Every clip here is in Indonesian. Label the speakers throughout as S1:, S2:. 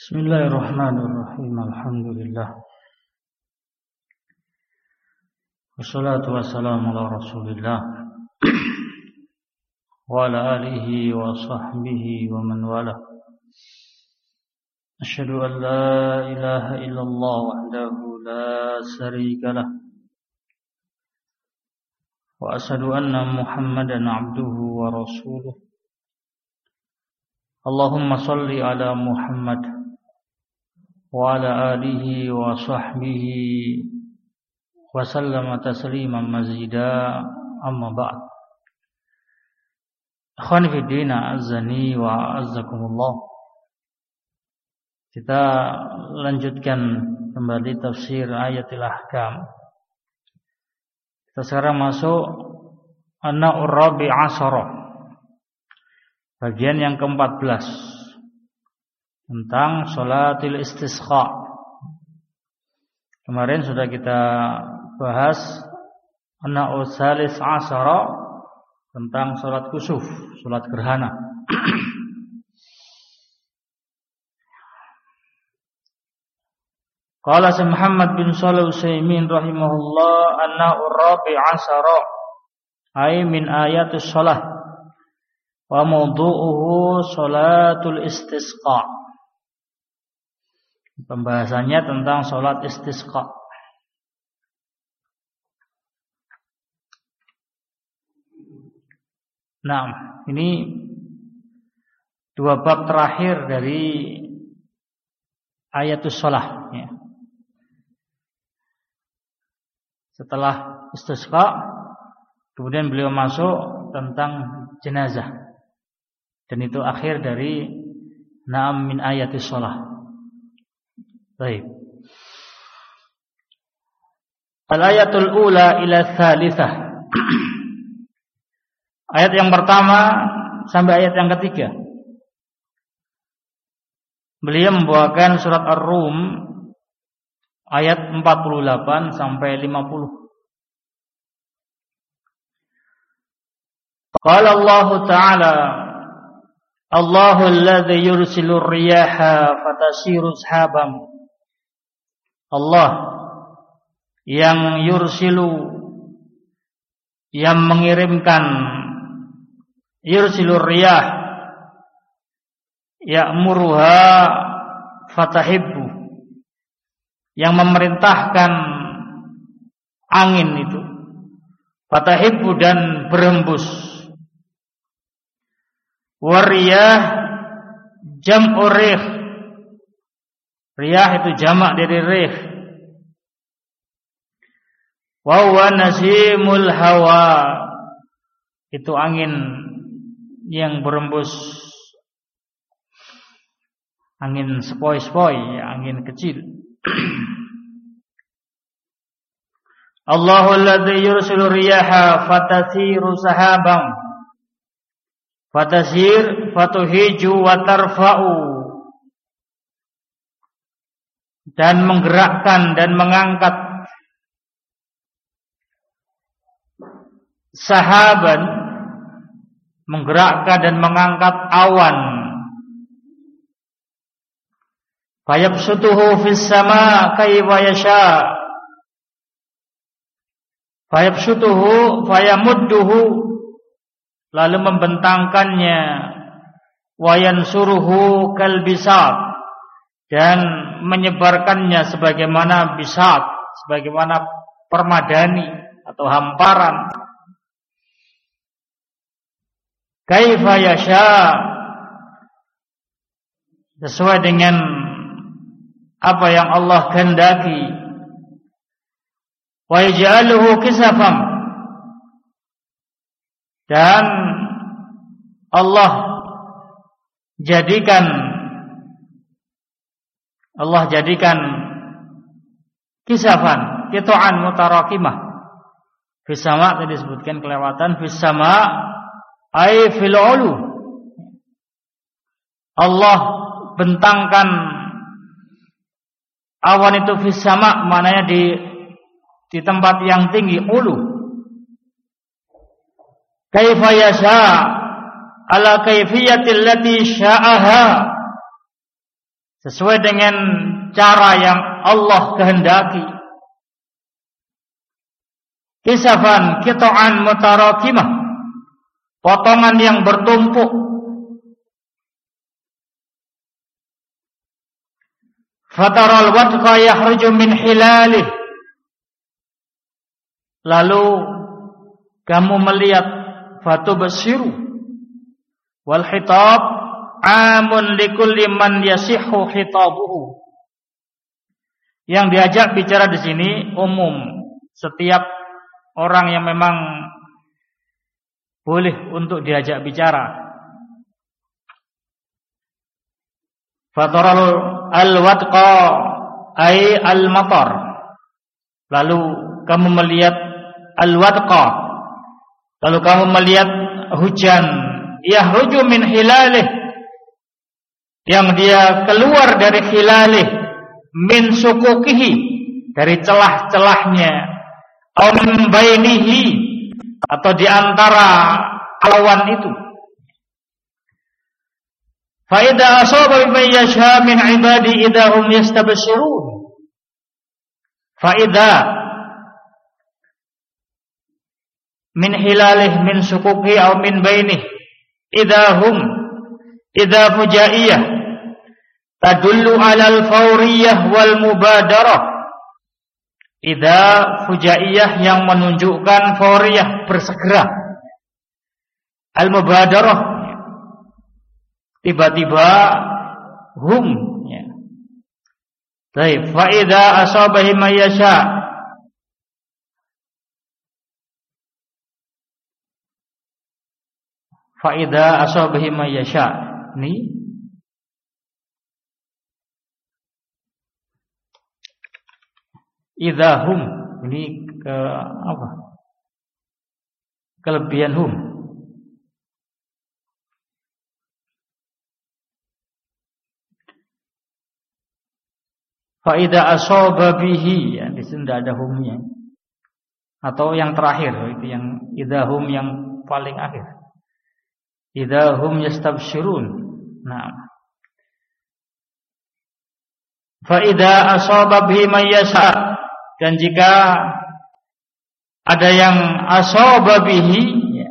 S1: Bismillahirrahmanirrahim. Alhamdulillah. Wassalatu wassalamu ala Rasulillah wa ala alihi wa sahbihi wa man wala. Asyhadu an la ilaha illallah wahdahu la syarika lah. Wa asyhadu anna Muhammadan abduhu wa rasuluh. Allahumma salli ala Muhammad wa ala alihi wa sahbihi wa sallama tasliman mazida, amma ba'd. Akhwani fid din, azani wa azzakumullah. Kita lanjutkan kembali tafsir ayatil ahkam. Kita sekarang masuk an-na'ur rabi' asyara, bagian yang ke-14 tentang sholatil istisqa. Kemarin sudah kita bahas an-na'ur salis asyara tentang sholat kusuf, sholat gerhana. Qala Muhammad bin Shalih Al-Utsaimin rahimahullah, an-na'ur rabi' asyara ay min ayatis shalah wa mawdu'uhu sholatul istisqa. Pembahasannya tentang sholat istisqa. Nah, ini dua bab terakhir dari ayatus shalah, ya. Setelah istisqa, kemudian beliau masuk tentang jenazah, dan itu akhir dari na'am min ayatis shalah. Baik. Al-ayatul ula ila tsalitsah. Ayat yang pertama sampai ayat yang ketiga. Beliau membawakan surat Ar-Rum ayat 48 sampai 50. Qala Allah Ta'ala, Allahu alladzi yursilu riyaha fatasiru sahaban. Allah yang yursilu, yang mengirimkan, yursilur riyah ya'muruha fatahibbu, yang memerintahkan angin itu, fatahibbu, dan berembus. Wariyah jam'u rih, riyah itu jamak dari rih. Wa huwa nasimul hawa, itu angin yang berembus, angin sepoi-sepoi, angin kecil. Allahu alladzi yursilu riyaha fatasiru sahaban, fatasir fatuhiju wa tarfa'u, dan menggerakkan dan mengangkat sahaban, menggerakkan dan mengangkat awan. Fayabsutuhu fis sama kayfa yasha, fayabsutuhu fayamudduhu, lalu membentangkannya, wayansuruhu kalbisat, dan menyebarkannya sebagaimana bisat, sebagaimana permadani atau hamparan. Kaifa yasha, sesuai dengan apa yang Allah kehendaki. Wa yaj'aluhu kisafan, dan Allah jadikan kisafan, qita'an mutarakimah. Fis sama' tadi disebutkan kelewatan, fis sama' ay fil ulu. Allah bentangkan awan itu fis sama', maknanya di tempat yang tinggi, ulu. Kaifa yasha, ala kaifiyatil lati sya'aha, sesuai dengan cara yang Allah kehendaki. Kisafan qita'an mutarakimah, potongan yang bertumpuk. Fataral wadqa yakhruju min hilalih, lalu kamu melihat fatubsiru wal khitab amun likulli man yasihhu khitabuhu. Yang diajak bicara di sini umum, setiap orang yang memang boleh untuk diajak bicara. Fataral al-wadqa ay al-matar, lalu kamu melihat al-wadqa, lalu kamu melihat hujan, yahruju min hilalih, yang dia keluar dari hilalih, min sukukihi, dari celah-celahnya, aw min bainihi, atau di antara awan itu. Fa idza asaba man yasha min ibadi idahum yastabshirun. Fa idza min hilalih min sukuki aw min bainih idza fujaiyah tadullu ala al-fawriyah wal mubadarah. Idza fujaiyah yang menunjukkan fawriyah, bersegera. Al-mubadarah tiba-tiba, hum ya. Baik, fa idza asabahi may yasha, fa idza asabahi may yasha, ini idza hum, ini ke apa? Kelebihan hum. Fa idza asaba bihi, ya, di sini tidak ada humnya. Atau yang terakhir, itu yang idza hum yang paling akhir. Idza hum yastabshirun. Nah. Fa idza asaba bihi may yasha, dan jika ada yang asaba bihi, ya,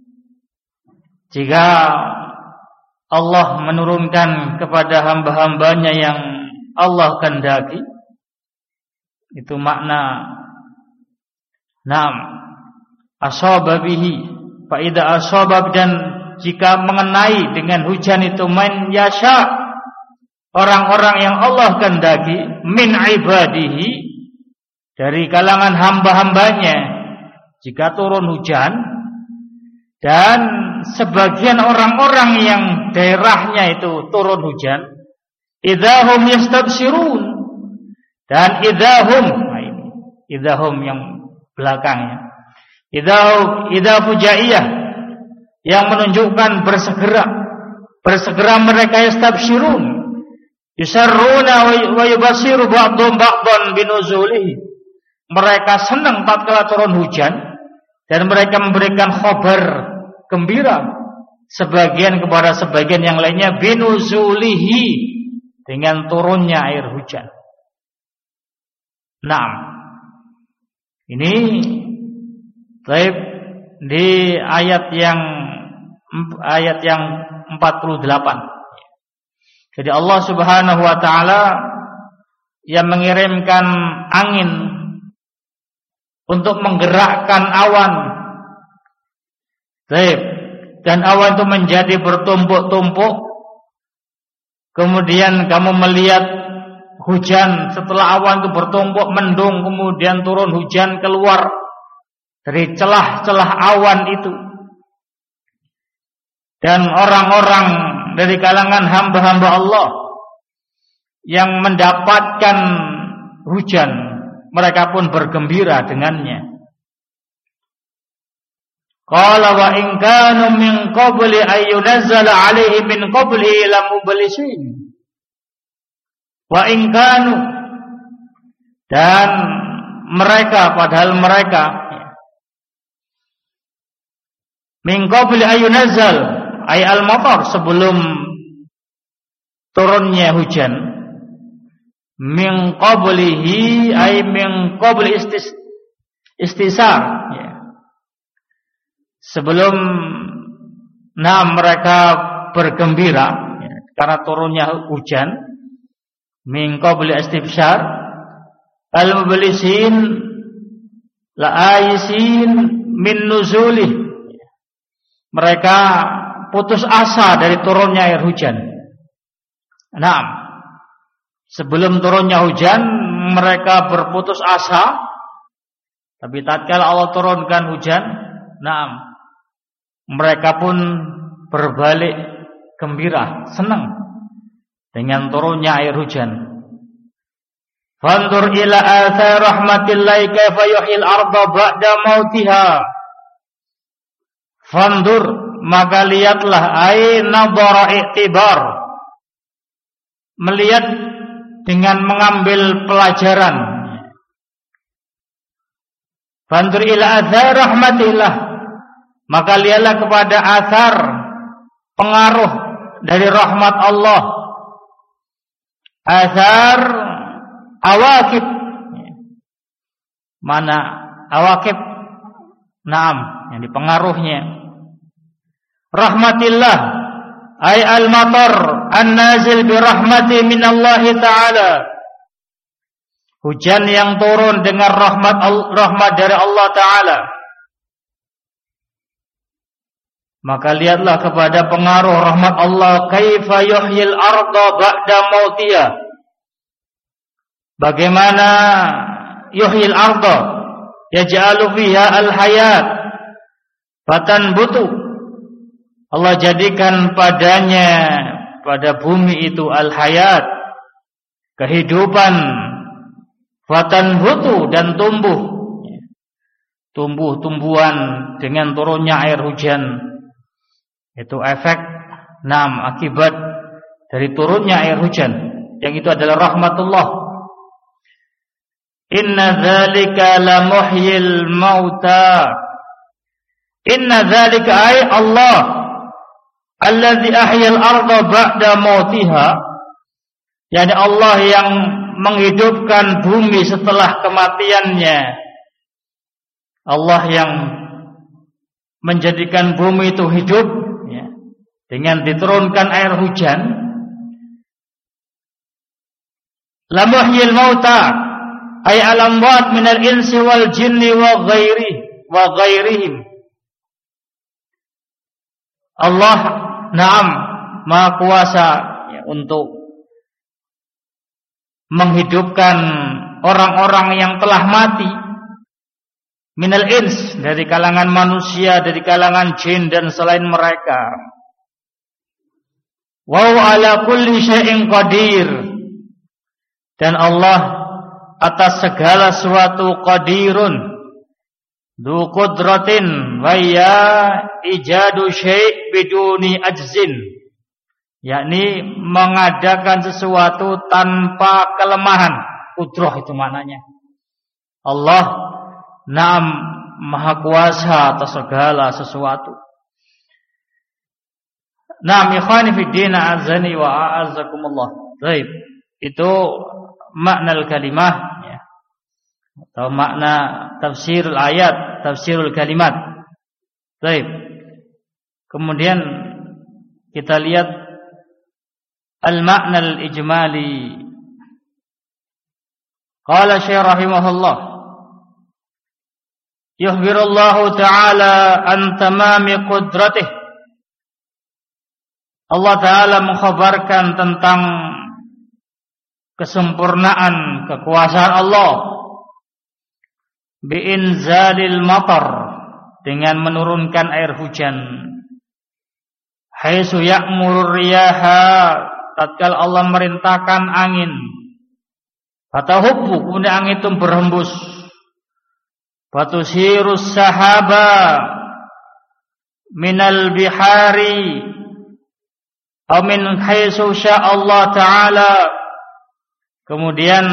S1: jika Allah menurunkan kepada hamba-hambanya yang Allah kehendaki, itu makna naam asaba bihi, fa idza asaba, dan jika mengenai dengan hujan itu man yasha, orang-orang yang Allah kehendaki, min ibadihi, dari kalangan hamba-hambanya, jika turun hujan, dan sebagian orang-orang yang daerahnya itu turun hujan, idahum yastabshirun, dan idahum, nah ini idahum yang belakangnya, idza fujaiyah, yang menunjukkan bersegera mereka, yastabshirun, yusarruna wa yubasiru ba'dhum ba'dhan binuzulihi, mereka senang tatkala turun hujan dan mereka memberikan khabar gembira sebagian kepada sebagian yang lainnya, binuzulihi, dengan turunnya air hujan. Naam. Ini baik di ayat yang 48. Jadi Allah Subhanahu wa taala yang mengirimkan angin untuk menggerakkan awan. Baik, dan awan itu menjadi bertumpuk-tumpuk. Kemudian kamu melihat hujan, setelah awan itu bertumpuk mendung, kemudian turun hujan keluar dari celah-celah awan itu. Dan orang-orang dari kalangan hamba-hamba Allah yang mendapatkan hujan, mereka pun bergembira dengannya. Qala wa in kanu min qabli ay yunazzala alaihi min qablihi la mublisin. Wa in kanu, dan mereka, padahal mereka, min qabli ay yunazzal ay al-matar, sebelum turunnya hujan, min qablihi ay min qabli istisar, ya. Sebelum mereka bergembira, ya, karena turunnya hujan, min qabli istifsar, al-mublisin la aisin min nuzulih, mereka putus asa dari turunnya air hujan. Sebelum turunnya hujan mereka berputus asa, tapi tatkala Allah turunkan hujan, mereka pun berbalik gembira, senang dengan turunnya air hujan. Fandur ila athar rahmatillahi kaifa yuhyil arda ba'da mautiha. Fandur, maka lihatlah, ay nadhara i'tibar, melihat dengan mengambil pelajaran. Fandur ila athar rahmatillah, maka lihatlah kepada athar, pengaruh dari rahmat Allah. Athar awakib, mana awakib? Yang dipengaruhnya. Rahmatillah ay al-matar an-nazil bi rahmati minallahi ta'ala, hujan yang turun dengan rahmat dari Allah Ta'ala. Maka lihatlah kepada pengaruh rahmat Allah, kaifa yuhyil arda ba'da mautiha, bagaimana yuhyil arda, yaj'alu fiha al-hayat fatanbutu, Allah jadikan padanya, pada bumi itu al-hayat, kehidupan, fatanbutu, dan tumbuh-tumbuhan dengan turunnya air hujan. Itu efek akibat dari turunnya air hujan, yang itu adalah rahmatullah. Inna dzalika la muhyil mauta. Inna dzalika ay Allah alladzi ahyal arda ba'da mautiha, yakni Allah yang menghidupkan bumi setelah kematiannya. Allah yang menjadikan bumi itu hidup, ya, dengan diturunkan air hujan. La muhyil mauta ay al-amwat minal insi wal jinni wa ghairihim. Allah Maha Kuasa, ya, untuk menghidupkan orang-orang yang telah mati, minal ins, dari kalangan manusia, dari kalangan jin dan selain mereka. Wa ala kulli syai'in qadir, dan Allah atas segala sesuatu qadirun, du qudratin wa ya ijadu syai' biduni ajzin, yakni mengadakan sesuatu tanpa kelemahan. Qudrah itu maknanya. Allah Maha Kuasa atas segala sesuatu. Ikhwani fid din, azani wa a'azzakumullah. Baik, itu makna al-kalimah, ya, atau makna tafsirul ayat, tafsirul kalimat. Baik. Kemudian kita lihat al-makna al-ijmali. Qala Syekh rahimahullah, yukhbirullahu ta'ala an tamami qudratih. Allah Ta'ala mengkhabarkan tentang kesempurnaan kekuasaan Allah, bi'inzalil matar, dengan menurunkan air hujan, haitsu ya'murur riyaha, tatkala Allah merintahkan angin, fatahubbu, kemudian angin itu berhembus, fatusirus sahaba minal bihari aw min haitsu sya'allah ta'ala, kemudian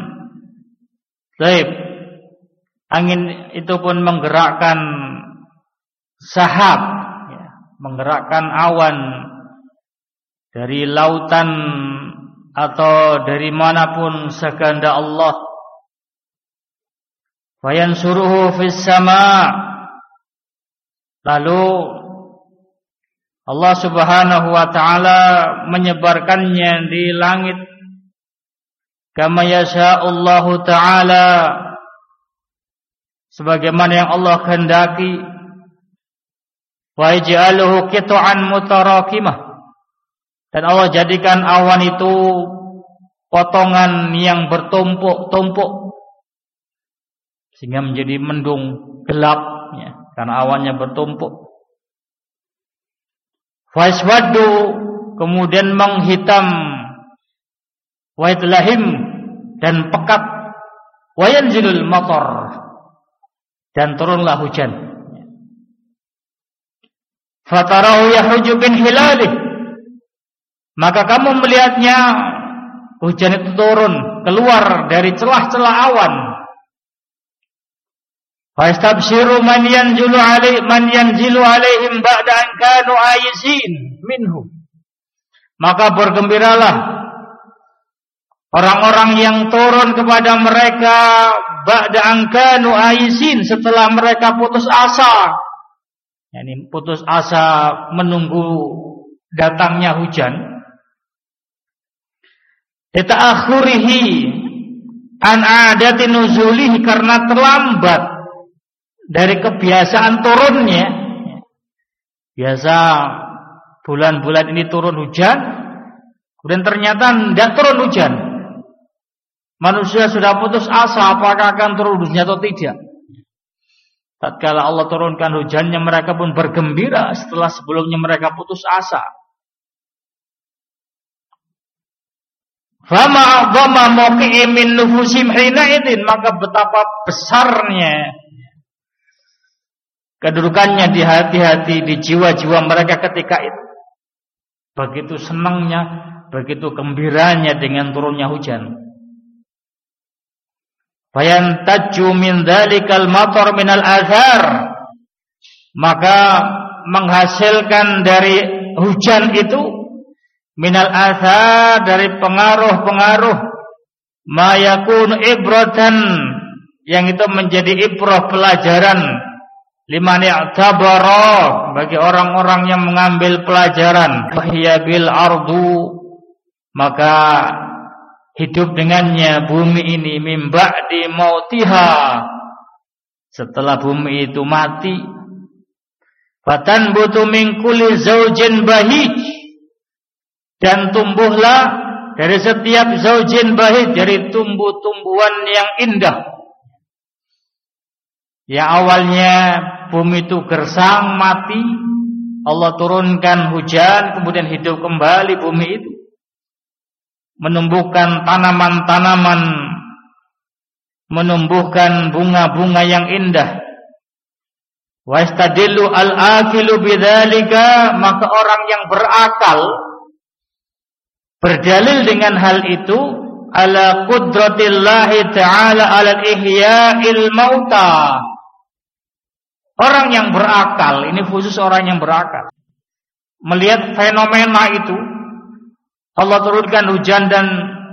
S1: angin itu pun menggerakkan sahab, ya, menggerakkan awan dari lautan atau dari manapun sekehendak Allah. Fayansuruhu fis sama, lalu Allah Subhanahu wa taala menyebarkannya di langit kama yasha'allahu taala, sebagaimana yang Allah kehendaki. Wa yaj'aluhu qit'an mutarakimah, dan Allah jadikan awan itu potongan yang bertumpuk-tumpuk sehingga menjadi mendung gelap ya, karena awannya bertumpuk. Faswaddu, kemudian menghitam, wa idlahim, dan pekat, wa yanzilul matar, dan turunlah hujan. Fatarahu yahuju bin hilalih, maka kamu melihatnya hujan itu turun keluar dari celah-celah awan. Fastabshiru man yanzilu alaihim ba'da an kanu ayisin minhu, maka bergembiralah orang-orang yang turun kepada mereka ba'da an kanu ayisin, setelah mereka putus asa, yakni putus asa menunggu datangnya hujan. Ta'akhurihi an adati nuzulihi, karena terlambat dari kebiasaan turunnya. Biasa bulan-bulan ini turun hujan, kemudian ternyata tidak turun hujan. Manusia sudah putus asa apakah akan turun hujan atau tidak. Tatkala Allah turunkan hujannya, mereka pun bergembira setelah sebelumnya mereka putus asa. Fama a'dhama mawqi'i min nufusim hina idin, maka betapa besarnya kedudukannya di hati-hati, di jiwa-jiwa mereka ketika itu. Begitu senangnya, begitu gembiranya dengan turunnya hujan. Fayantaju min dzalikal matar minal athar, maka menghasilkan dari hujan itu minal athar, dari pengaruh-pengaruh, ma yakun ibratan, yang itu menjadi ibrah, pelajaran, liman i'tabara, bagi orang-orang yang mengambil pelajaran. Wahya bil ardu, maka hidup dengannya bumi ini, mim ba'di mautiha, setelah bumi itu mati. Fatanbutu min kulli zaujin bahij, dan tumbuhlah dari setiap zaujin bahij, dari tumbuh-tumbuhan yang indah. Ya, awalnya bumi itu gersang, mati, Allah turunkan hujan, kemudian hidup kembali bumi itu, menumbuhkan tanaman-tanaman, menumbuhkan bunga-bunga yang indah. Wa istadillu al-aqilu bidzalika, maka orang yang berakal berdalil dengan hal itu ala qudratillahi ta'ala ala ihya'il mauta. Orang yang berakal, ini khusus orang yang berakal, melihat fenomena itu, Allah turunkan hujan, dan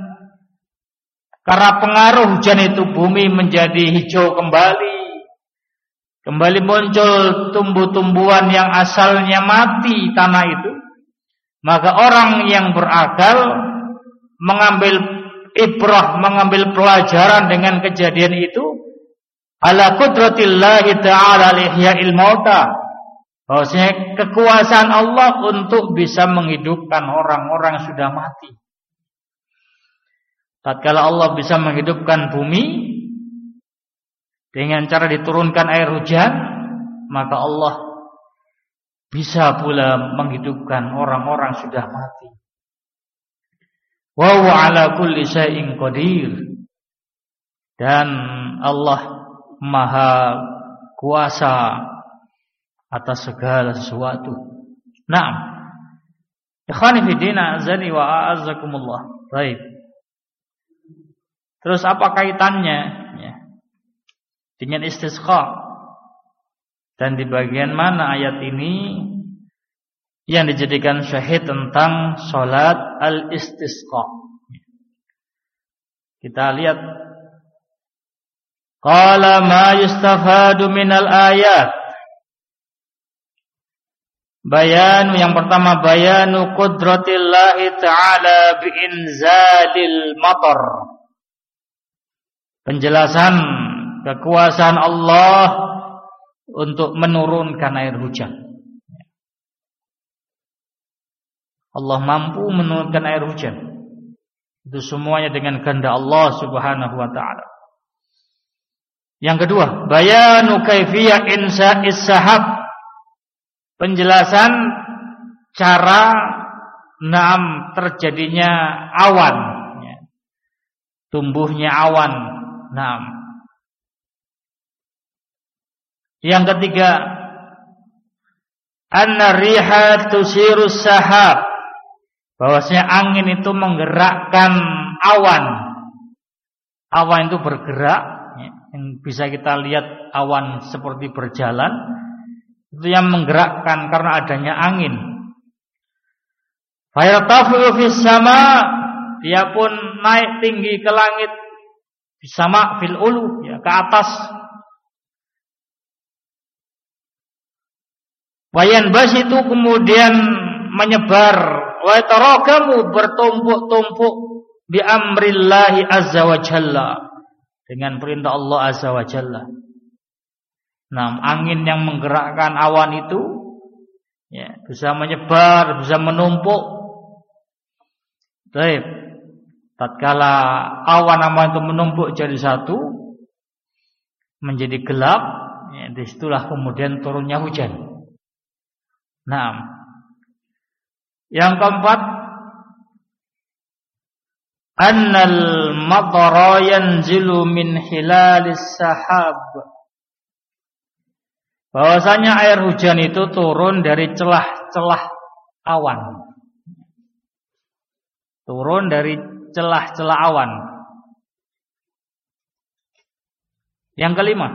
S1: karena pengaruh hujan itu bumi menjadi hijau kembali muncul tumbuh-tumbuhan yang asalnya mati tanah itu. Maka orang yang berakal mengambil ibrah, mengambil pelajaran dengan kejadian itu, ala qudratillahi ta'ala lihya'il mauta, bahwasanya kekuasaan Allah untuk bisa menghidupkan orang-orang yang sudah mati. Tatkala Allah bisa menghidupkan bumi dengan cara diturunkan air hujan, maka Allah bisa pula menghidupkan orang-orang sudah mati. Wa huwa ala kulli syai'in qadir, dan Allah Maha kuasa atas segala sesuatu. Naam. Ikhwani fi din, azani wa a'azzakumullah. Baik. Terus apa kaitannya ya dengan istisqa? Dan di bagian mana ayat ini yang dijadikan syahid tentang salat al-istisqa? Kita lihat. Qala ma yustafadu minal ayat. Bayanu yang pertama, bayanu qudratillahi ta'ala bi'inzalil matar. Penjelasan kekuasaan Allah untuk menurunkan air hujan. Allah mampu menurunkan air hujan. Itu semuanya dengan kehendak Allah Subhanahu wa taala. Yang kedua, bayanu kaifiyah insa'is sahab. Penjelasan cara terjadinya awan, tumbuhnya awan. Yang ketiga, anna riha tusirus sahab, bahwasanya angin itu menggerakkan awan. Awan itu bergerak, yang bisa kita lihat awan seperti berjalan. Itu yang menggerakkan karena adanya angin. Fayartafi'u fis sama, dia pun naik tinggi ke langit. Fis sama fil ulu, ya, ke atas. Wayanbas itu kemudian menyebar, wa tarakamu bertumpuk-tumpuk bi amrillahi azza wa jalla, dengan perintah Allah azza wa jalla. Angin yang menggerakkan awan itu ya, bisa menyebar, bisa menumpuk. Baik. Tatkala awan-awan itu menumpuk jadi satu, menjadi gelap, ya, disitulah kemudian turunnya hujan. Yang keempat, annal matara yanzilu min hilalis sahab. Bahwasanya air hujan itu turun dari celah-celah awan. Turun dari celah-celah awan. Yang kelima,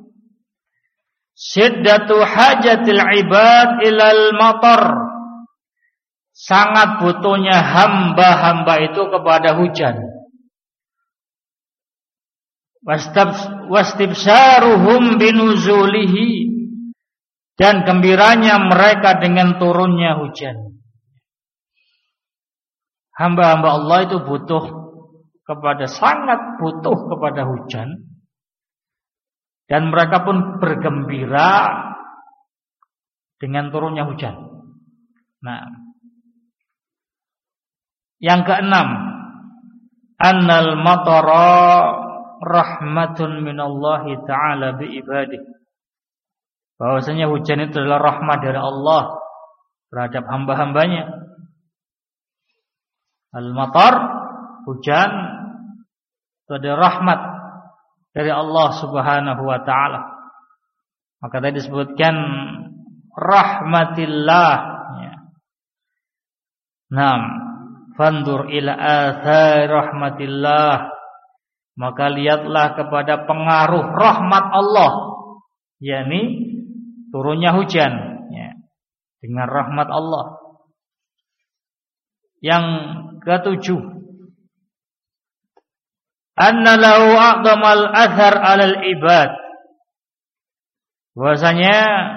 S1: syiddatu hajatil ibad ilal matar. Sangat butuhnya hamba-hamba itu kepada hujan. Wastibsaruhum binuzulihi, dan gembiranya mereka dengan turunnya hujan. Hamba-hamba Allah itu sangat butuh kepada hujan. Dan mereka pun bergembira dengan turunnya hujan. Yang keenam, annal matara rahmatun minallahi ta'ala bi ibadihi. Bahwasanya hujan itu adalah rahmat dari Allah terhadap hamba-hambanya. Al-matar, hujan, itu adalah rahmat dari Allah Subhanahu wa taala. Maka tadi disebutkan rahmatillah. Fandur ila athari rahmatillah. Maka lihatlah kepada pengaruh rahmat Allah, yakni turunnya hujan, ya, dengan rahmat Allah. Yang ketujuh, anna lahu a'zamal athar 'alal ibad. Bahwasanya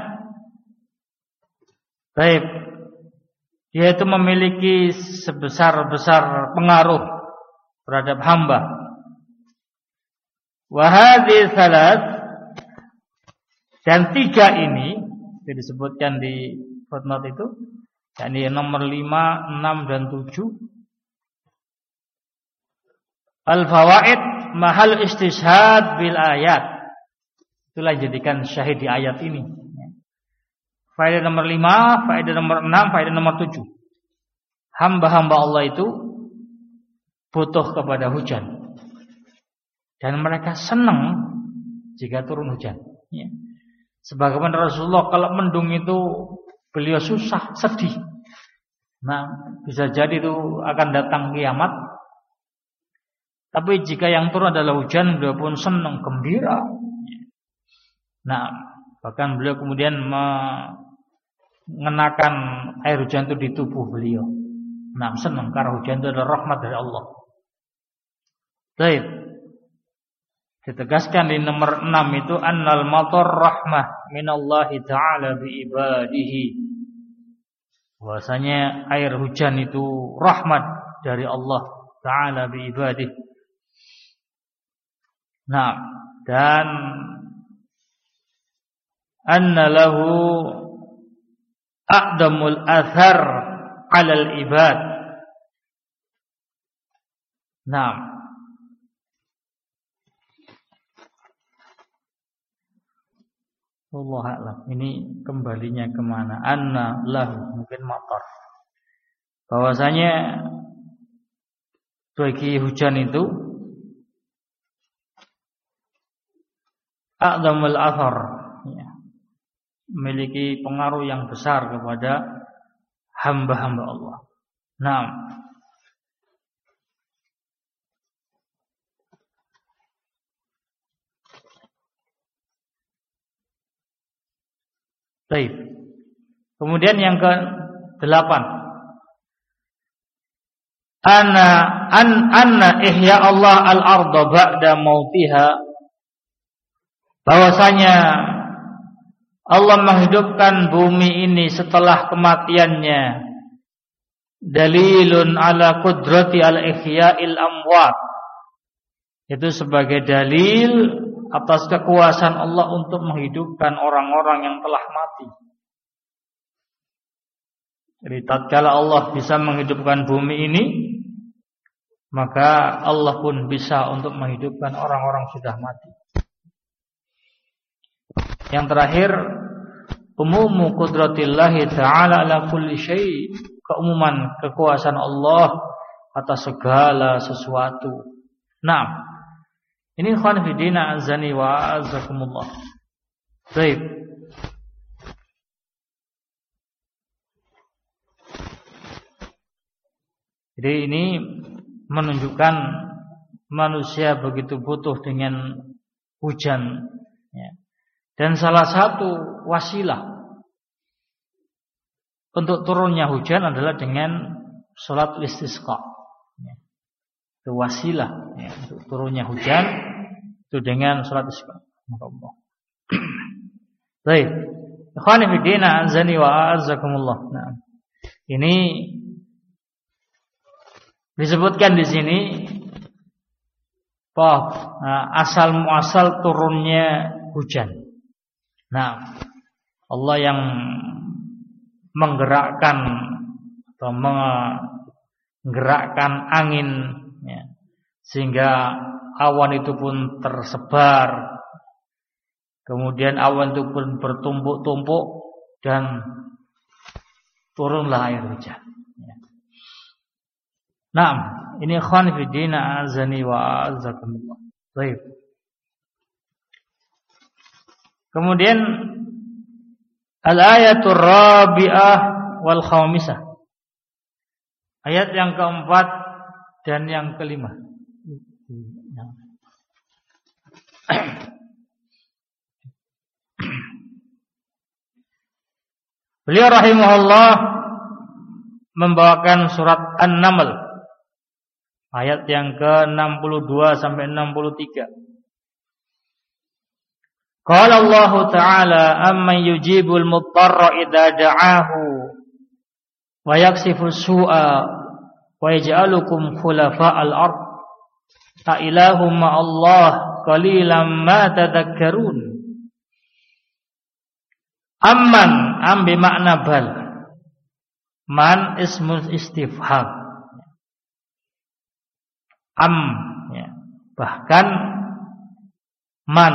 S1: dia itu memiliki sebesar-besar pengaruh terhadap hamba. Wa hadhihi thalath, dan tiga ini disebutkan di footnote itu, yakni nomor 5, 6 dan 7. Al-fawaid mahal istishhad bil ayat. Itulah jadikan syahid di ayat ini. Faedah nomor 5, faedah nomor 6, faedah nomor 7. Hamba-hamba Allah itu butuh kepada hujan. Dan mereka senang jika turun hujan. Sebagaimana Rasulullah kalau mendung itu beliau susah, sedih. Bisa jadi itu akan datang kiamat. Tapi jika yang turun adalah hujan, beliau pun senang, gembira. Bahkan beliau kemudian mengenakan air hujan itu di tubuh beliau. Senang karena hujan itu adalah rahmat dari Allah. Baik. Ditegaskan di nomor 6 itu annal matar rahmah minallahi ta'ala bi ibadihi. Bahwasanya air hujan itu rahmat dari Allah Ta'ala bi ibadihi. Nah, dan anna lahu aqdamul athar 'alal ibad. Nah, Allah a'lam. Ini kembalinya kemana? Anna lahu, mungkin matar. Bahwasanya bagi hujan itu a'dhamul athar, ya, memiliki pengaruh yang besar kepada hamba-hamba Allah. Nah, baik. Kemudian yang ke-8, anna ihya Allah al-ardha ba'da mautiha, bahwasanya Allah menghidupkan bumi ini setelah kematiannya, dalilun ala qudrati al-ihya'il amwat, itu sebagai dalil atas kekuasaan Allah untuk menghidupkan orang-orang yang telah mati. Jadi tatkala Allah bisa menghidupkan bumi ini, maka Allah pun bisa untuk menghidupkan orang-orang sudah mati. Yang terakhir, umumu qudratillahi ta'ala ala kulli syai', keumuman kekuasaan Allah atas segala sesuatu. Nah, ini ikhwan fi din azani wa azakumullah. Baik. Jadi ini menunjukkan manusia begitu butuh dengan hujan, ya. Dan salah satu wasilah untuk turunnya hujan adalah dengan salat istisqa, ya. Itu wasilah, ya, untuk turunnya hujan itu dengan salat istisqa. Allah. Baik. Ikhwani fi din azani wa azakumullah. Nah, ini disebutkan di sini asal muasal turunnya hujan. Nah, Allah yang menggerakkan atau menggerakkan angin, ya, sehingga awan itu pun tersebar. Kemudian awan itu pun bertumpuk-tumpuk dan turunlah air hujan. Ya. Nah, ini ikhwan fi din azani wa azakumullah. Baik. Kemudian al-ayatul rabi'ah wal khamisah. Ayat yang keempat dan yang kelima. Beliau rahimahullah membawakan surat An-Naml ayat yang ke-62 sampai 63. Qala Allah Ta'ala amman yujibul mudtarra idza da'ahu wa yaksifu su'a wa yaj'alukum khulafa'al ard a ilahum ma Allah qalilan ma tadhakkarun. Amman bi makna bal, man ismul istifham, ya. Bahkan man,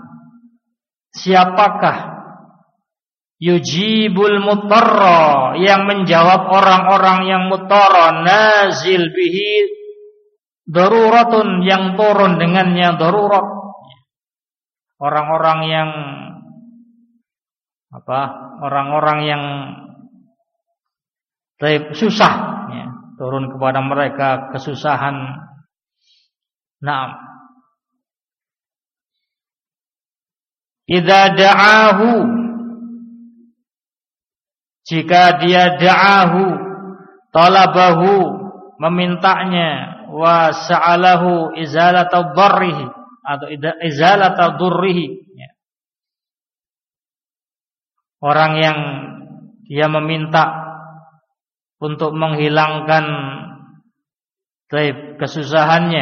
S1: siapakah yujibul mutarra, yang menjawab orang-orang yang mutarra, nazil bihi daruratun, yang turun dengannya darurat, orang-orang yang orang-orang yang susah, ya, turun kepada mereka kesusahan. Naam. Idza da'ahu, jika dia da'ahu, talabahu, memintanya, wa sa'alahu izalata dharrihi atau izalata dhurrihi. Orang yang dia meminta untuk menghilangkan kesusahannya,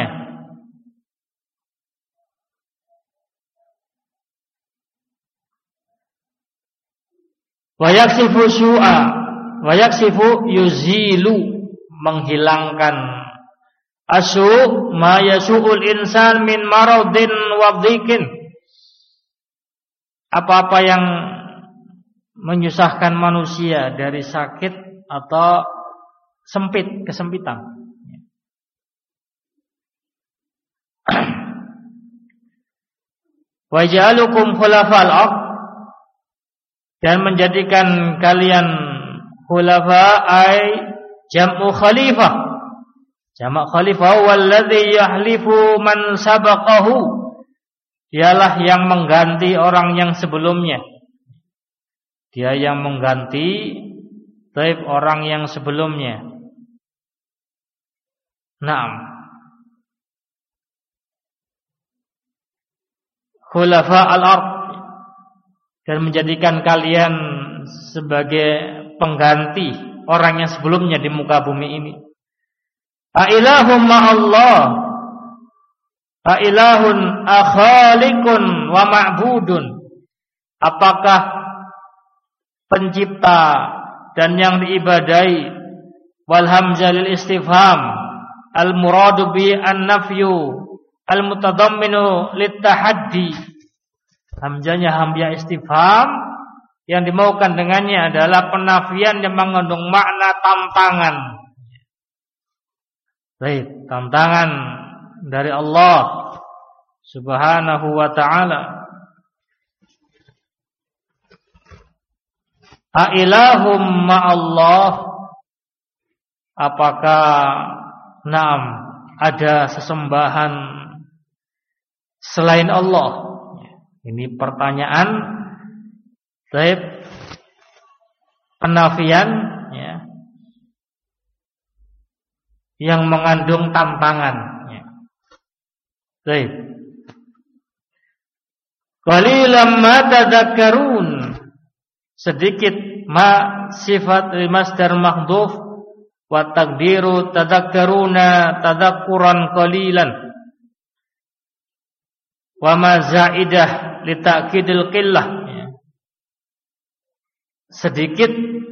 S1: wa yaksifu su'a, wa yaksifu yuzilu, menghilangkan asu ma yasu'ul insan min maradin wa dhikin, apa-apa yang menyusahkan manusia dari sakit atau kesempitan. Wa ja'alukum khulafa'al ardh, dan menjadikan kalian khulafa ay jam'u khalifah. Jamak khalifah walladzi yahlifu man sabaqahu, dialah yang mengganti orang yang sebelumnya. Dia yang mengganti orang yang sebelumnya. Naam. Khulafa al-ardh, dan menjadikan kalian sebagai pengganti orang yang sebelumnya di muka bumi ini. Ailahum ma'allah, ailahun akhaliqun wa ma'budun, apakah pencipta dan yang diibadai, wal hamzah lil istifham al muradu bi an-nafyu al mutadamminu lit tahaddi. Hamzahnya hamzah istifham, yang dimaukan dengannya adalah penafian yang mengandung makna tantangan. Baik, tantangan dari Allah Subhanahu wa ta'ala. Ailahum ma'allah, apakah ada sesembahan selain Allah? Ini pertanyaan penafian yang mengandung tantangan. Qalilan ma tadhakkarun, sedikit ma sifat masdar mahdhuf, wa taqdiru tadhakkaruna tadhakkuran qalilan, wa ma zaidah li ta'kidil qillah, sedikit.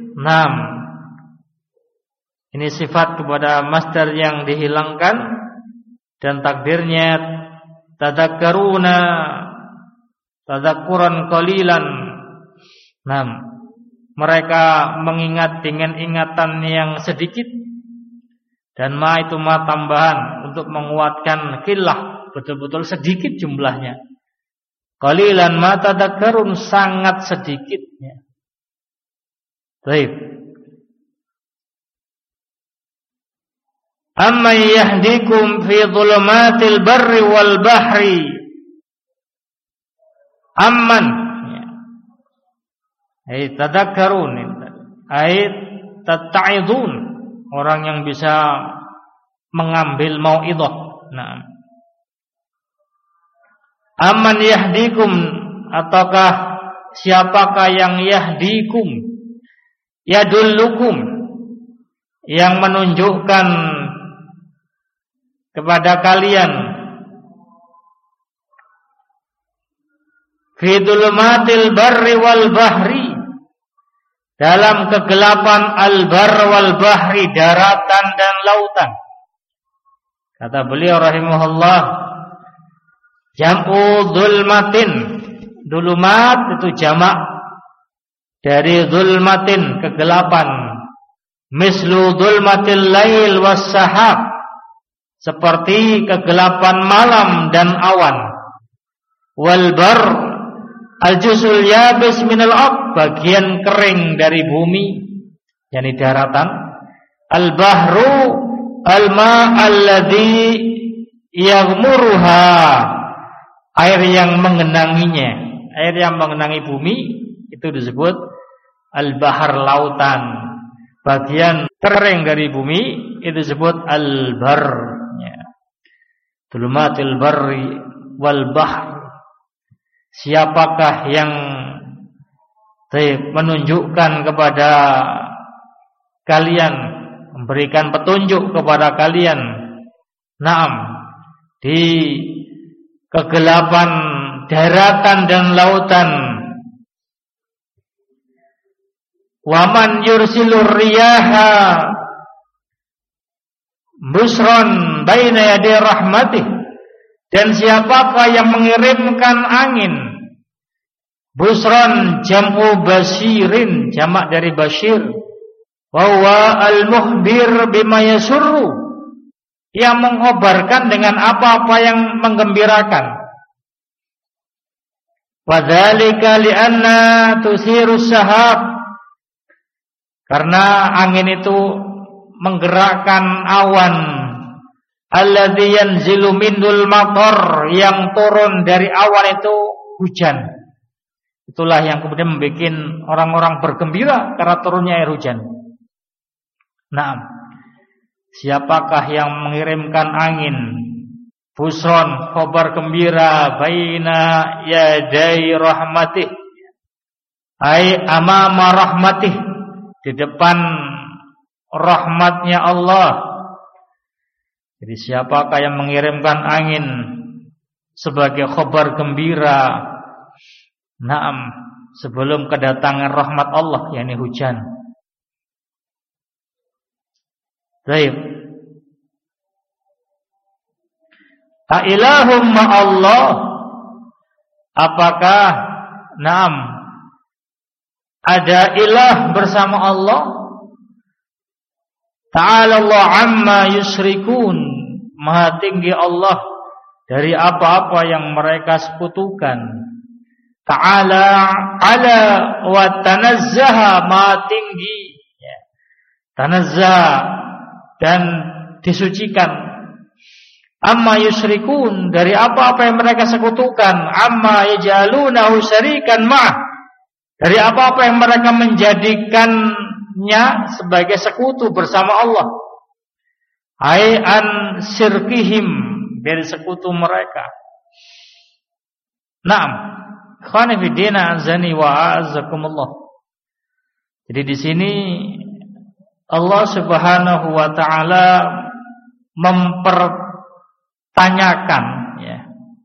S1: Ini sifat kepada masdar yang dihilangkan, dan takdirnya tadhakkaruna tadhakkuran qalilan. Mereka mengingat dengan ingatan yang sedikit, dan ma itu ma tambahan untuk menguatkan qillah, betul-betul sedikit jumlahnya. Qalilan ma tadhakkarun, sangat sedikitnya. Baik. Amma yahdikum fi dhulumatil barri wal bahri. Amman, ay tadhakkarun, ay tatta'idun, orang yang bisa mengambil mau'idhah. Amman yahdikum, ataukah siapakah yang yahdikum, yadullukum, yang menunjukkan kepada kalian fi dhulumatil barri wal bahri, dalam kegelapan al-bar wal bahri, daratan dan lautan. Kata beliau rahimahullah, jam'u dhulmatin, dhulumat itu jamak dari dhulmatin, kegelapan. Mislu dhulmatil lail was sahab, seperti kegelapan malam dan awan. Wal bar al-juzul yabis minal ard, bagian kering dari bumi, yakni daratan. Al-bahru al-ma' alladhi yaghmuruha, air yang mengenanginya, air yang mengenangi bumi, itu disebut al-bahar, lautan. bagian kering dari bumi itu disebut al-bar, ya. Zulumatil barri wal bahr. Siapakah yang menunjukkan kepada kalian, memberikan petunjuk kepada kalian, naam, di kegelapan daratan dan lautan. Waman yursilur riyaha busron baina yaday rahmatih. Dan siapakah yang mengirimkan angin? Busron jam'u basirin, jamak dari basyir. Wa huwa al-mukhbir bima yasurru, yang mengobarkan dengan apa-apa yang menggembirakan. Wa dzalika li'anna tusirus sahab, karena angin itu menggerakkan awan. Alladzi yanzilu minul matar, yang turun dari awan itu hujan. Itulah yang kemudian membuat orang-orang bergembira karena turunnya air hujan. Nah, siapakah yang mengirimkan angin? Busron, khabar gembira, baina yaday rahmatih, ay amama rahmatih, di depan rahmatnya Allah. Jadi siapakah yang mengirimkan angin sebagai khabar gembira, naam, sebelum kedatangan rahmat Allah, yakni hujan. Baik. Ta'ilahum ma'allah, apakah naam ada ilah bersama Allah? Ta'ala Allah amma yusyrikun, maha tinggi Allah dari apa-apa yang mereka sekutukan. Ta'ala ala wa tanazzaha, maha tinggi, ya. Tanazzaha, dan disucikan. Amma yusyrikun, dari apa-apa yang mereka sekutukan. Amma yaj'alunahu syarikan ma'ah, dari apa-apa yang mereka menjadikannya sebagai sekutu bersama Allah. Ai an syirkihim, dari sekutu mereka. Naam, ikhwani fi din, azani wa a'azzakumullah. Jadi di sini Allah Subhanahu wa taala mempertanyakan, ya.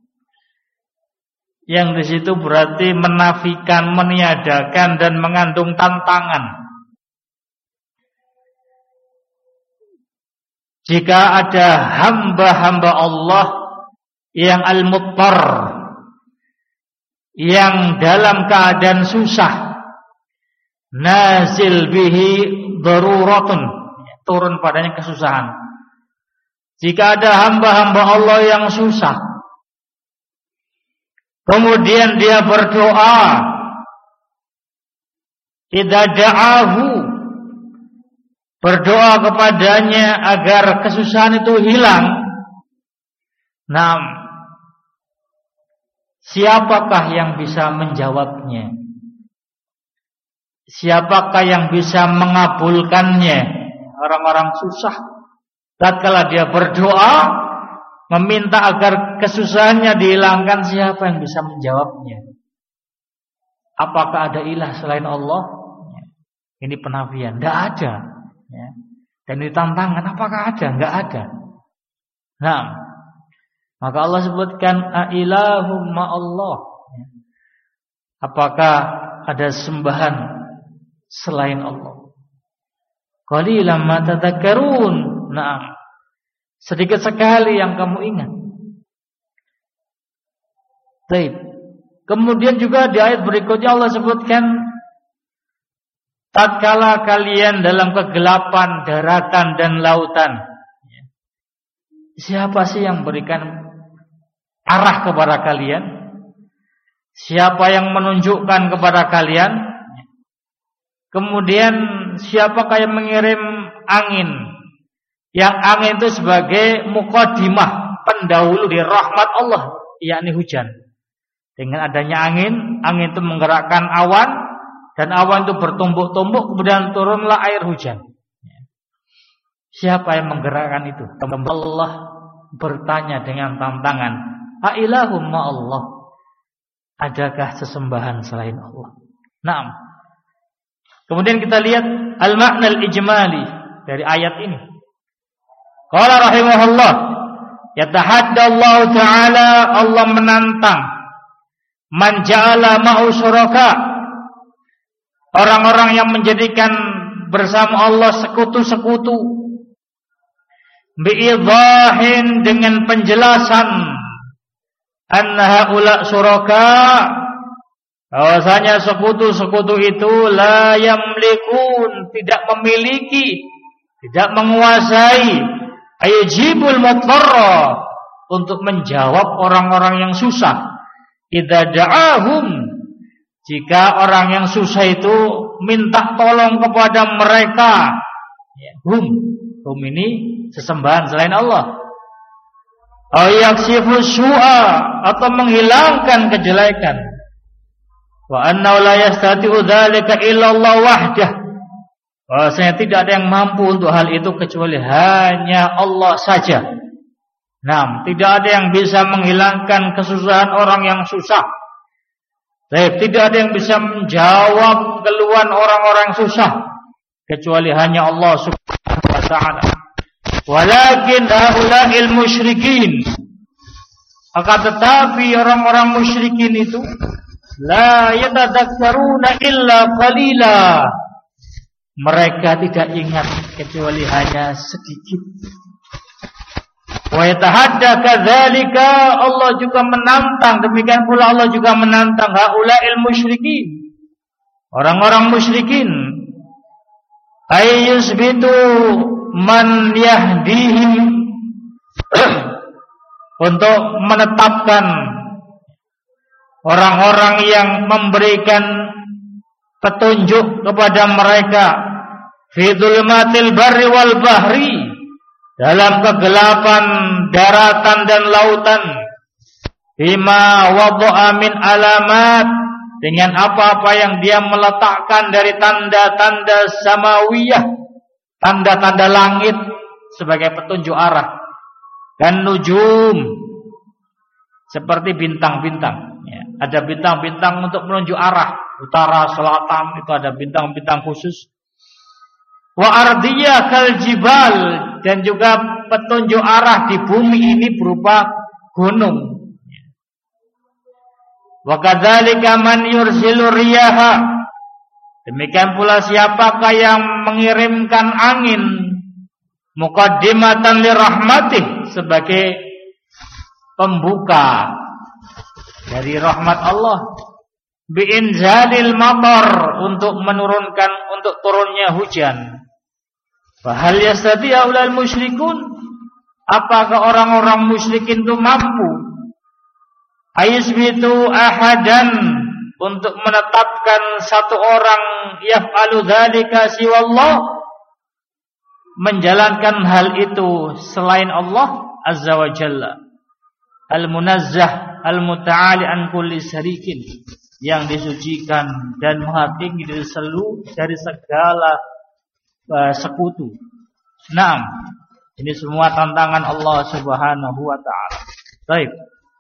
S1: Yang di situ berarti menafikan, meniadakan, dan mengandung tantangan. Jika ada hamba-hamba Allah yang al-muttar, yang dalam keadaan susah, nazil bihi daruratun, turun padanya kesusahan. Jika ada hamba-hamba Allah yang susah, kemudian dia berdoa, idza da'ahu, berdoa kepadanya agar kesusahan itu hilang. Nah, siapakah yang bisa menjawabnya? Siapakah yang bisa mengabulkannya? Orang-orang susah, tatkala dia berdoa meminta agar kesusahannya dihilangkan, siapa yang bisa menjawabnya? Apakah ada ilah selain Allah? Ini penafian, tidak ada, ya. Dan ini tantangan, apakah ada? Enggak ada. Nah, maka Allah sebutkan ailahum ma'allah, apakah ada sembahan selain Allah? Qalilan ma tadhakkarun. Nah, sedikit sekali yang kamu ingat. Baik. Kemudian juga di ayat berikutnya Allah sebutkan, tatkala kalian dalam kegelapan daratan dan lautan, siapa sih yang berikan arah kepada kalian? Siapa yang menunjukkan kepada kalian? Kemudian siapakah yang mengirim angin? Yang angin itu sebagai muqaddimah, pendahulu di rahmat Allah, yakni hujan. Dengan adanya angin itu menggerakkan awan, dan awan itu bertumbuk-tumbuk, kemudian turunlah air hujan. Siapa yang menggerakkan itu? Allah bertanya dengan tantangan, "Ailahum ma'allah?" Adakah sesembahan selain Allah? Naam. Kemudian kita lihat al-makna al-ijmali dari ayat ini. Qala rahimahullah, yatahadda Allah Ta'ala, Allah menantang man ja'ala ma'u syuraka, orang-orang yang menjadikan bersama Allah sekutu-sekutu, bi'idahin, dengan penjelasan, anna haula syuraka, bahwasanya sekutu-sekutu itu la yamlikun, tidak memiliki, tidak menguasai, ayjibul mutarra, untuk menjawab orang-orang yang susah. Idza da'ahum, jika orang yang susah itu minta tolong kepada mereka, hum ini sesembahan selain Allah. Yaksifu su'a, atau menghilangkan kejelekan. Wa anna la yastati'u dzalika illa Allah wahdah. Bahwasanya tidak ada yang mampu untuk hal itu kecuali hanya Allah saja. Nah, tidak ada yang bisa menghilangkan kesusahan orang yang susah. Tidak ada yang bisa menjawab keluhan orang-orang susah kecuali hanya Allah Subhanahu wa ta'ala. Walakin haula'il musyrikin, akan tetapi orang-orang musyrikin itu la yatadzakkaruna illa qalila, mereka tidak ingat kecuali hanya sedikit. Wa yatahadda kadzalika, Allah juga menantang, demikian pula Allah juga menantang haula'il musyrikin, orang-orang musyrikin, ay yusbitu man yahdihim, untuk menetapkan orang-orang yang memberikan petunjuk kepada mereka fi dzulumatil barri wal bahri, dalam kegelapan daratan dan lautan, bima wada'a min alamat, dengan apa-apa yang dia meletakkan dari tanda-tanda samawiyah, tanda-tanda langit sebagai petunjuk arah, dan nujum, seperti bintang-bintang. Ada bintang-bintang untuk menunjuk arah, utara, selatan, itu ada bintang-bintang khusus. Wa ardiyah kal jibal, dan juga petunjuk arah di bumi ini berupa gunung. Wa kadzalika man yursilu riyaha, demikian pula siapakah yang mengirimkan angin, muqaddimatan lirahmatih, sebagai pembuka dari rahmat Allah, biinzalil matar, untuk menurunkan, untuk turunnya hujan. Fahal yastati'u al musyrikun, apakah orang-orang musyrikin itu mampu ayusbitu ahadan, untuk menetapkan satu orang, yaf'alu dzalika siwallah, menjalankan hal itu selain Allah azza wa jalla, al-munazzah al-muta'ali an kulli syarikin, yang disucikan dan maha tinggi dari segala sekutu. Naam, ini semua tantangan Allah Subhanahu wa ta'ala. Baik.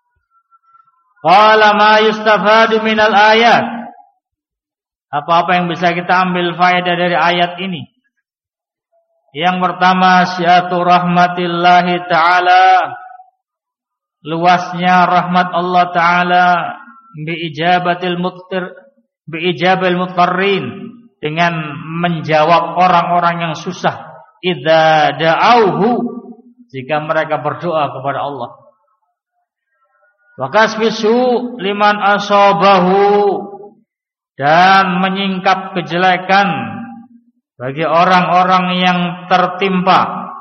S1: Qala ma yustafadu minal ayat, apa-apa yang bisa kita ambil faedah dari ayat ini? Yang pertama, syiatu rahmatillahi ta'ala, luasnya rahmat Allah ta'ala, biijabatil muttarrin, dengan menjawab orang-orang yang susah, idza da'auhu, jika mereka berdoa kepada Allah. Wa kasfisu liman asabahu, dan menyingkap kejelekan bagi orang-orang yang tertimpa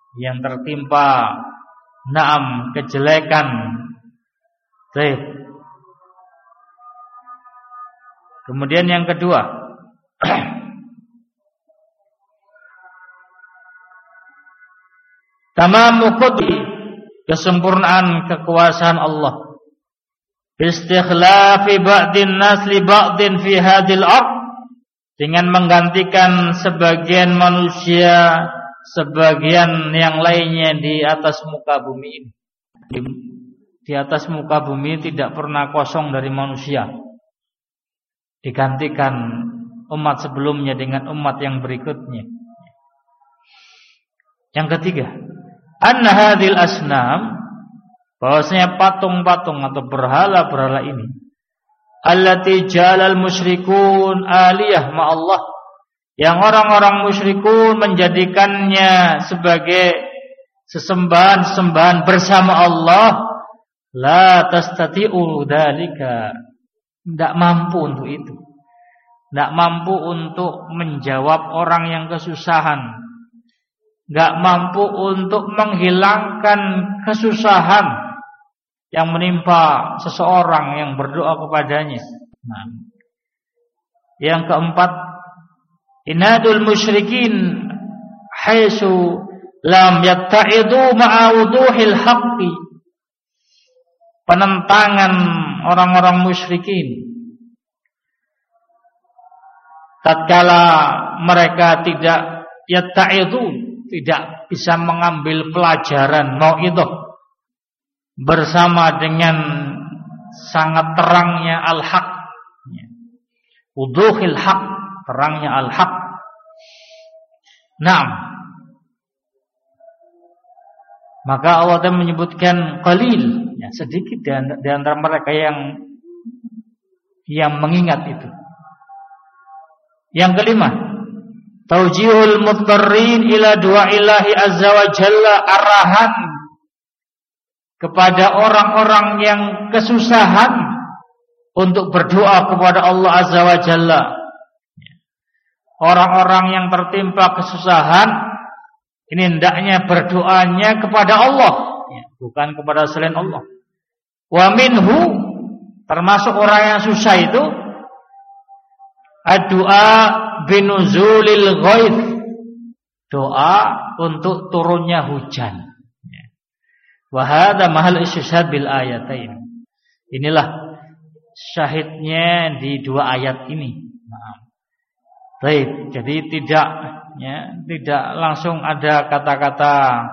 S1: naam kejelekan. Baik. Kemudian yang kedua, tamamu qudri, kesempurnaan kekuasaan Allah, istikhlafi ba'din nas li ba'din fi hadhil ard, dengan menggantikan sebagian manusia sebagian yang lainnya di atas muka bumi ini. Di atas muka bumi tidak pernah kosong dari manusia. Digantikan umat sebelumnya dengan umat yang berikutnya. Yang ketiga, anna hadhil asnam, bahwasanya patung-patung atau berhala-berhala ini, allati jalal musyrikun aliyah ma'allah, yang orang-orang musyrikun menjadikannya sebagai sesembahan-sembahan bersama Allah, la tastati'u dzalika, tidak mampu untuk itu. Tidak mampu untuk menjawab orang yang kesusahan, tidak mampu untuk menghilangkan kesusahan yang menimpa seseorang yang berdoa kepadanya. Nah, yang keempat, inadul musyrikin haitsu lam yatta'idu ma'a wuduhil haqqi, penentangan orang-orang musyrikin tatkala mereka tidak yatta'idu, tidak bisa mengambil pelajaran mau'idhah bersama dengan sangat terangnya al-haq, wuduhil haq, terangnya al-haq. Naam, maka Allah Ta'ala menyebutkan qalil, ya, sedikit di antara mereka yang mengingat itu. Yang kelima, taujihul mudtarrin ila du'a ilahi azza wa jalla, arahan kepada orang-orang yang kesusahan untuk berdoa kepada Allah azza wa jalla. Orang-orang yang tertimpa kesusahan ini hendaknya berdoanya kepada Allah, bukan kepada selain Allah. Wa minhu, termasuk orang yang susah itu, ad-du'a binuzulil ghaith, doa untuk turunnya hujan. Wa hadza mahal istishhad bil ayatain. Inilah syahidnya di dua ayat ini. Baik, jadi tidak langsung ada kata-kata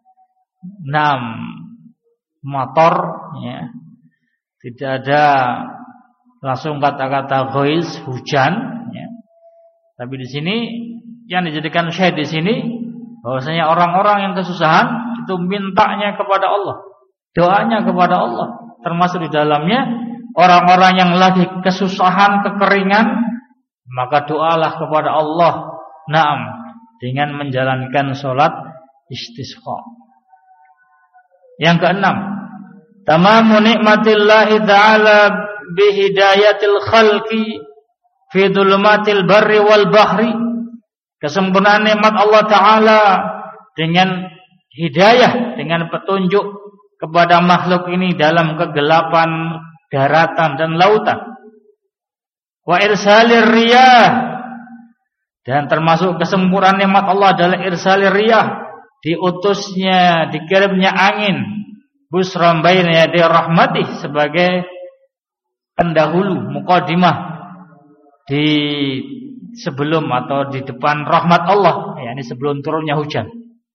S1: motor, ya. Tidak ada langsung kata-kata ghaith, hujan, ya. Tapi di sini yang dijadikan syahid di sini bahwasanya orang-orang yang kesusahan itu mintanya kepada Allah, doanya kepada Allah, termasuk di dalamnya orang-orang yang lagi kesusahan, kekeringan, maka doalah kepada Allah, dengan menjalankan sholat istisqa. Yang keenam, tamamu nikmatillahi ta'ala bihidayatil khalqi fi dhulumatil barri wal bahri, kesempurnaan nikmat Allah Ta'ala dengan hidayah, dengan petunjuk kepada makhluk ini dalam kegelapan daratan dan lautan. Wa irsalir riyah, dan termasuk kesempurnaan nikmat Allah adalah irsalir riyah, diutusnya, dikirimnya angin, busran baina yaday rahmatih, sebagai pendahulu, muqaddimah di sebelum atau di depan rahmat Allah, yakni sebelum turunnya hujan.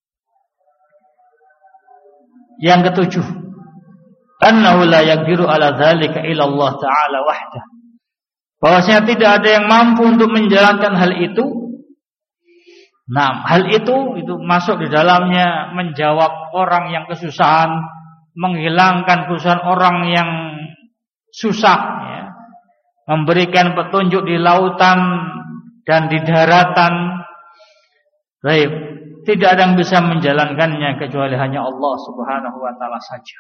S1: Yang ketujuh, annahu la yaqdiru ala dzalika illa Allah Ta'ala wahdah, bahwasanya tidak ada yang mampu untuk menjalankan hal itu. Hal itu masuk di dalamnya menjawab orang yang kesusahan, menghilangkan kesusahan orang yang susah, ya. Memberikan petunjuk di lautan dan di daratan. Baik, tidak ada yang bisa menjalankannya kecuali hanya Allah Subhanahu wa Ta'ala saja.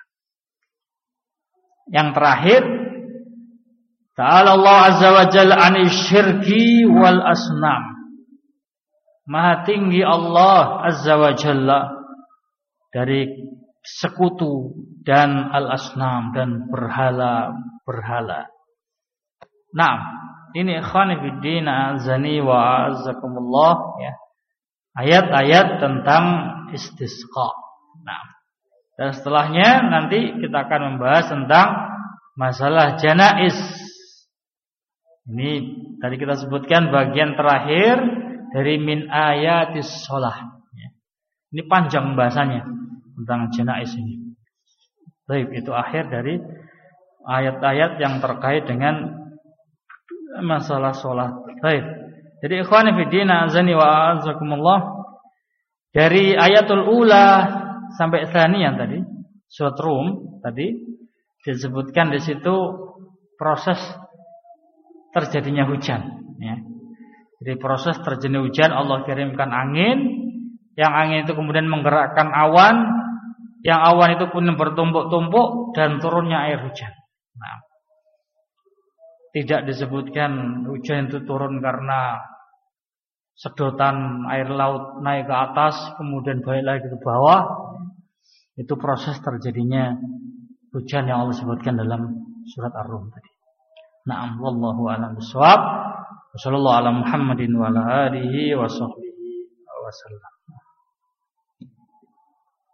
S1: Yang terakhir, ta'ala Allah azza wa jalla 'anil syirki wal asnam. Maha tinggi Allah azza wa jalla dari sekutu dan al-asnam dan berhala-berhala. Ini ikhwani fiddin azani wa azzakumullah, ya. Ayat-ayat tentang istisqa. Dan setelahnya nanti kita akan membahas tentang masalah janaiz. Ini tadi kita sebutkan bagian terakhir dari min ayatis shalah, ya. Ini panjang bahasanya tentang janais ini. Baik, itu akhir dari ayat-ayat yang terkait dengan masalah sholat. Baik. Jadi ikhwani fiddin azani wa azakumullah, dari ayatul ula sampai tsaniyah tadi, surat Rum tadi disebutkan di situ proses terjadinya hujan, ya. Jadi proses terjadinya hujan, Allah kirimkan angin, yang angin itu kemudian menggerakkan awan, yang awan itu pun bertumpuk-tumpuk dan turunnya air hujan. Nah, tidak disebutkan hujan itu turun karena sedotan air laut naik ke atas kemudian balik lagi ke bawah. Itu proses terjadinya hujan yang Allah sebutkan dalam surat Ar-Rum tadi. Na'am, wallahu a'lam bishawab. Wassallallahu ala Muhammadin wa ala alihi wa sahbihi wa sallam.